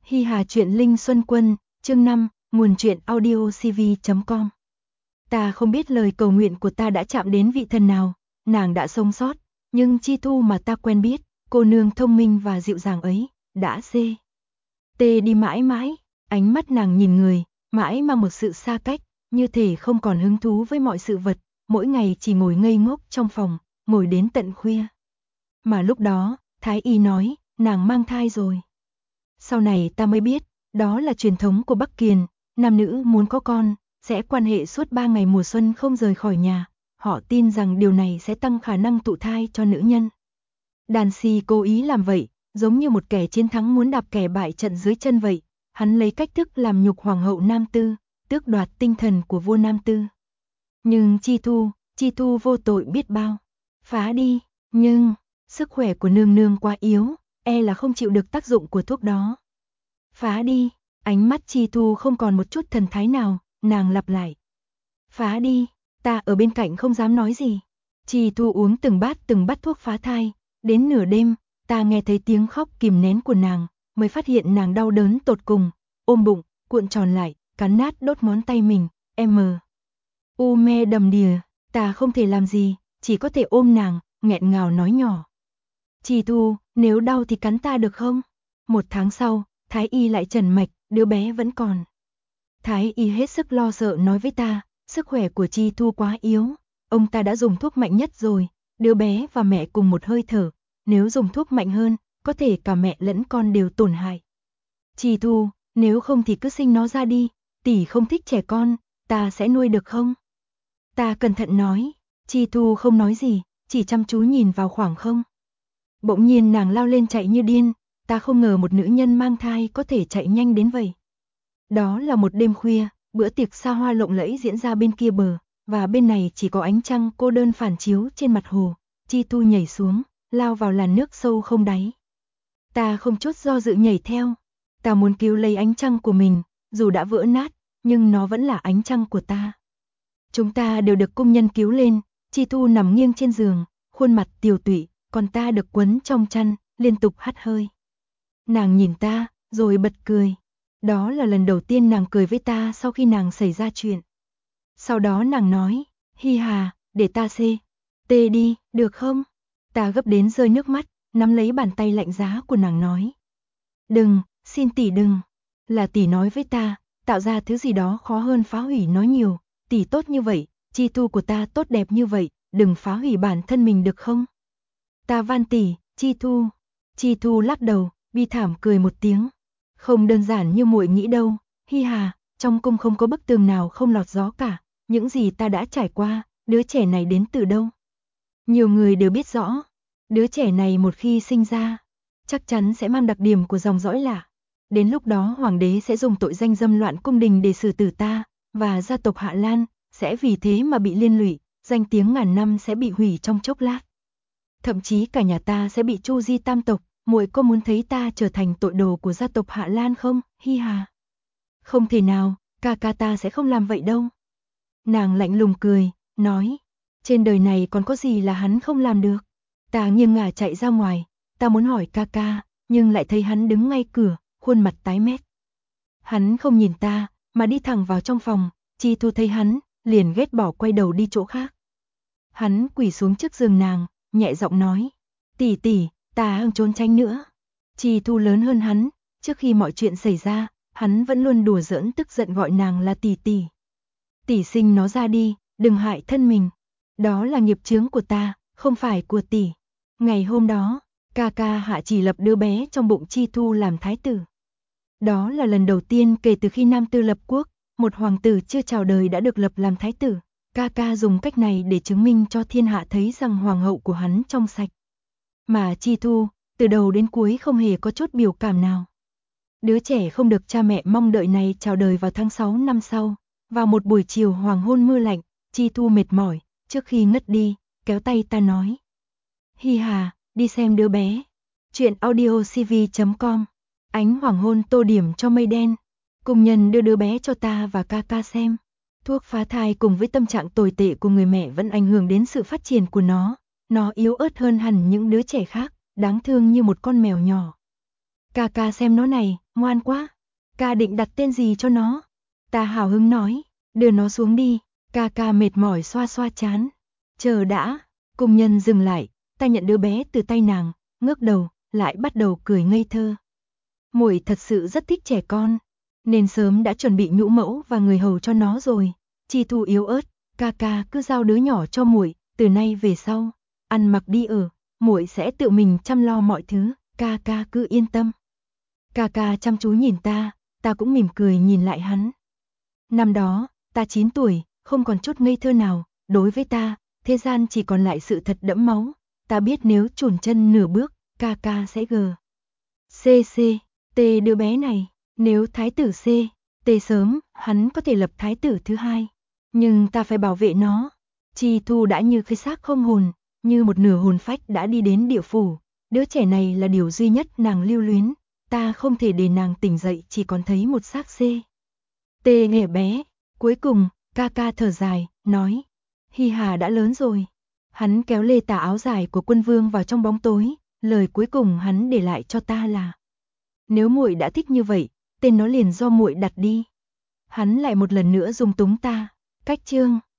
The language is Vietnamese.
Hi Hà truyện Linh Xuân Quân, chương 5, nguồn truyện audiocv.com. Ta không biết lời cầu nguyện của ta đã chạm đến vị thần nào, nàng đã sống sót, nhưng Chi Thu mà ta quen biết, cô nương thông minh và dịu dàng ấy, đã tê đi mãi mãi, ánh mắt nàng nhìn người, mãi mang một sự xa cách, như thể không còn hứng thú với mọi sự vật, mỗi ngày chỉ ngồi ngây ngốc trong phòng, ngồi đến tận khuya. Mà lúc đó, Thái y nói, nàng mang thai rồi. Sau này ta mới biết, đó là truyền thống của Bắc Kiền, nam nữ muốn có con, sẽ quan hệ suốt 3 ngày mùa xuân không rời khỏi nhà, họ tin rằng điều này sẽ tăng khả năng thụ thai cho nữ nhân. Đàn Si cố ý làm vậy, giống như một kẻ chiến thắng muốn đạp kẻ bại trận dưới chân vậy, hắn lấy cách thức làm nhục hoàng hậu Nam Tư, tước đoạt tinh thần của vua Nam Tư. Nhưng Chi Thu vô tội biết bao, phá đi, nhưng sức khỏe của nương nương quá yếu, e là không chịu được tác dụng của thuốc đó. Phá đi, ánh mắt Chi Thu không còn một chút thần thái nào, nàng lặp lại. Phá đi, ta ở bên cạnh không dám nói gì. Chi Thu uống từng bát thuốc phá thai, đến nửa đêm, ta nghe thấy tiếng khóc kìm nén của nàng, mới phát hiện nàng đau đớn tột cùng, ôm bụng, cuộn tròn lại, cắn nát đốt ngón tay mình, me đầm đìa, ta không thể làm gì, chỉ có thể ôm nàng, nghẹn ngào nói nhỏ. Chi Thu, nếu đau thì cắn ta được không? 1 tháng sau, Thái y lại trần mạch, đứa bé vẫn còn. Thái y hết sức lo sợ nói với ta, sức khỏe của Chi Thu quá yếu, ông ta đã dùng thuốc mạnh nhất rồi, đứa bé và mẹ cùng một hơi thở, nếu dùng thuốc mạnh hơn, có thể cả mẹ lẫn con đều tổn hại. Chi Thu, nếu không thì cứ sinh nó ra đi, tỷ không thích trẻ con, ta sẽ nuôi được không? Ta cẩn thận nói, Chi Thu không nói gì, chỉ chăm chú nhìn vào khoảng không. Bỗng nhiên nàng lao lên chạy như điên, ta không ngờ một nữ nhân mang thai có thể chạy nhanh đến vậy. Đó là một đêm khuya, bữa tiệc xa hoa lộng lẫy diễn ra bên kia bờ, và bên này chỉ có ánh trăng cô đơn phản chiếu trên mặt hồ. Chi Thu nhảy xuống, lao vào làn nước sâu không đáy. Ta không chút do dự nhảy theo, ta muốn cứu lấy ánh trăng của mình, dù đã vỡ nát, nhưng nó vẫn là ánh trăng của ta. Chúng ta đều được công nhân cứu lên, Chi Thu nằm nghiêng trên giường, khuôn mặt tiều tụy, còn ta được quấn trong chăn, liên tục hắt hơi. Nàng nhìn ta, rồi bật cười. Đó là lần đầu tiên nàng cười với ta sau khi nàng xảy ra chuyện. Sau đó nàng nói, Hi Hà, để ta tê đi, được không? Ta gấp đến rơi nước mắt, nắm lấy bàn tay lạnh giá của nàng nói. Đừng, xin tỷ đừng. Là tỷ nói với ta, tạo ra thứ gì đó khó hơn phá hủy nó nhiều. Tỷ tốt như vậy, Chi Thu của ta tốt đẹp như vậy, đừng phá hủy bản thân mình được không? Ta van tỷ, Chi Thu. Chi Thu lắc đầu, bi thảm cười một tiếng. Không đơn giản như muội nghĩ đâu, Hi Hà, trong cung không có bức tường nào không lọt gió cả, những gì ta đã trải qua, đứa trẻ này đến từ đâu? Nhiều người đều biết rõ, đứa trẻ này một khi sinh ra, chắc chắn sẽ mang đặc điểm của dòng dõi lạ. Đến lúc đó hoàng đế sẽ dùng tội danh dâm loạn cung đình để xử tử ta, và gia tộc Hạ Lan sẽ vì thế mà bị liên lụy, danh tiếng ngàn năm sẽ bị hủy trong chốc lát. Thậm chí cả nhà ta sẽ bị tru di tam tộc. Muội có muốn thấy ta trở thành tội đồ của gia tộc Hạ Lan không, Hi Hà? Không thể nào, ca ca ta sẽ không làm vậy đâu. Nàng lạnh lùng cười, nói, trên đời này còn có gì là hắn không làm được. Ta nghiêng ngả chạy ra ngoài, ta muốn hỏi ca ca, nhưng lại thấy hắn đứng ngay cửa, khuôn mặt tái mét. Hắn không nhìn ta, mà đi thẳng vào trong phòng, Chi Thu thấy hắn, liền ghét bỏ quay đầu đi chỗ khác. Hắn quỳ xuống trước giường nàng, nhẹ giọng nói, tỷ tỷ, ta không trốn tránh nữa. Chi Thu lớn hơn hắn, trước khi mọi chuyện xảy ra, hắn vẫn luôn đùa giỡn tức giận gọi nàng là tỷ tỷ. Tỷ sinh nó ra đi, đừng hại thân mình. Đó là nghiệp chướng của ta, không phải của tỷ. Ngày hôm đó, ca ca Hạ chỉ lập đứa bé trong bụng Chi Thu làm thái tử. Đó là lần đầu tiên kể từ khi Nam Tư lập quốc, một hoàng tử chưa chào đời đã được lập làm thái tử. Ca ca dùng cách này để chứng minh cho thiên hạ thấy rằng hoàng hậu của hắn trong sạch. Mà Chi Thu, từ đầu đến cuối không hề có chút biểu cảm nào. Đứa trẻ không được cha mẹ mong đợi này chào đời vào tháng 6 năm sau. Vào một buổi chiều hoàng hôn mưa lạnh, Chi Thu mệt mỏi, trước khi ngất đi, kéo tay ta nói. Hi Hà, đi xem đứa bé. Chuyện audiocv.com. Ánh hoàng hôn tô điểm cho mây đen. Công nhân đưa đứa bé cho ta và ca ca xem. Thuốc phá thai cùng với tâm trạng tồi tệ của người mẹ vẫn ảnh hưởng đến sự phát triển của nó. Nó yếu ớt hơn hẳn những đứa trẻ khác, đáng thương như một con mèo nhỏ. Ca ca xem nó này, ngoan quá. Ca định đặt tên gì cho nó? Ta hào hứng nói, đưa nó xuống đi. Ca mệt mỏi xoa xoa trán. Chờ đã, cùng nhân dừng lại, ta nhận đứa bé từ tay nàng, ngước đầu, lại bắt đầu cười ngây thơ. Muội thật sự rất thích trẻ con, nên sớm đã chuẩn bị nhũ mẫu và người hầu cho nó rồi. Chi Thu yếu ớt, ca cứ giao đứa nhỏ cho muội, từ nay về sau, ăn mặc đi ở, muội sẽ tự mình chăm lo mọi thứ, ca cứ yên tâm. Ca chăm chú nhìn ta cũng mỉm cười nhìn lại hắn. Năm đó, ta 9 tuổi, không còn chút ngây thơ nào, đối với ta, thế gian chỉ còn lại sự thật đẫm máu. Ta biết nếu chùn chân nửa bước, ca sẽ gờ. T đứa bé này, nếu thái tử T sớm, hắn có thể lập thái tử thứ hai. Nhưng ta phải bảo vệ nó. Chi Thu đã như cái xác không hồn, như một nửa hồn phách đã đi đến địa phủ. Đứa trẻ này là điều duy nhất nàng lưu luyến. Ta không thể để nàng tỉnh dậy chỉ còn thấy một xác T nghẻ bé. Cuối cùng, ca thở dài, nói. Hy Hà đã lớn rồi. Hắn kéo lê tà áo dài của quân vương vào trong bóng tối. Lời cuối cùng hắn để lại cho ta là: nếu muội đã thích như vậy, tên nó liền do muội đặt đi. Hắn lại một lần nữa dung túng ta. Cách chương